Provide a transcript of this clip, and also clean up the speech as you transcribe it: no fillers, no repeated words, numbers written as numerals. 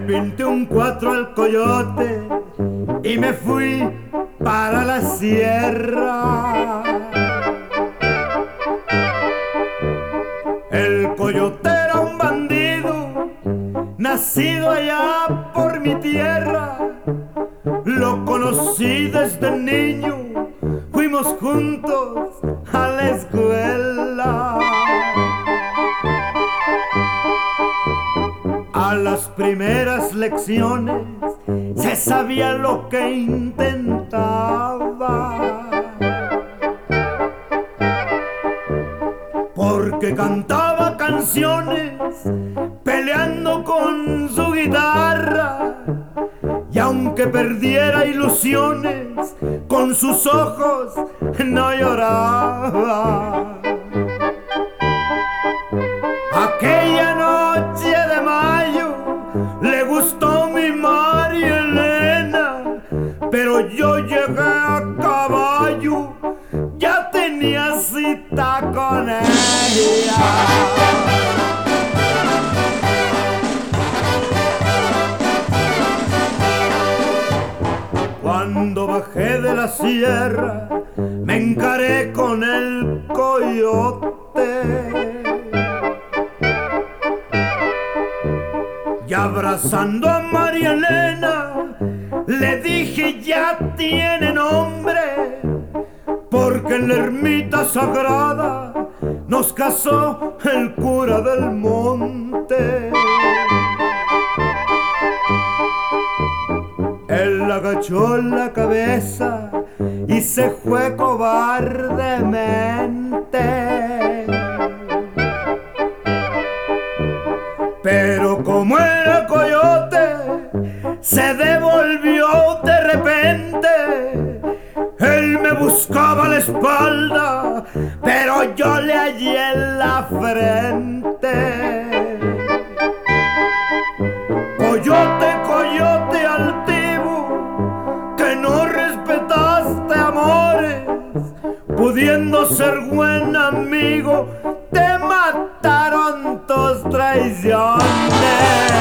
pinté un 4 al coyote y me fui para la sierra. El coyote era un bandido, nacido allá por mi tierra. Lo conocí desde niño, fuimos juntos a la escuela. A las primeras lecciones se sabía lo que intentaba, porque cantaba canciones peleando con su guitarra. Y aunque perdiera ilusiones, con sus ojos no lloraba. Aquella noche de mayo le gustó mi María Elena, pero yo llegué a caballo, ya tenía cita con ella. Cuando bajé de la sierra me encaré con el coyote, y abrazando a María Elena le dije: ya tiene nombre, porque en la ermita sagrada nos casó el cura del monte. Él agachó la cabeza y se fue cobardemente. Pero como era coyote, se devolvió de repente. Él me buscaba la espalda, pero yo le hallé en la frente. Coyote, coyote altivo, que no respetaste amores, pudiendo ser buen amigo, te mataron tus traiciones.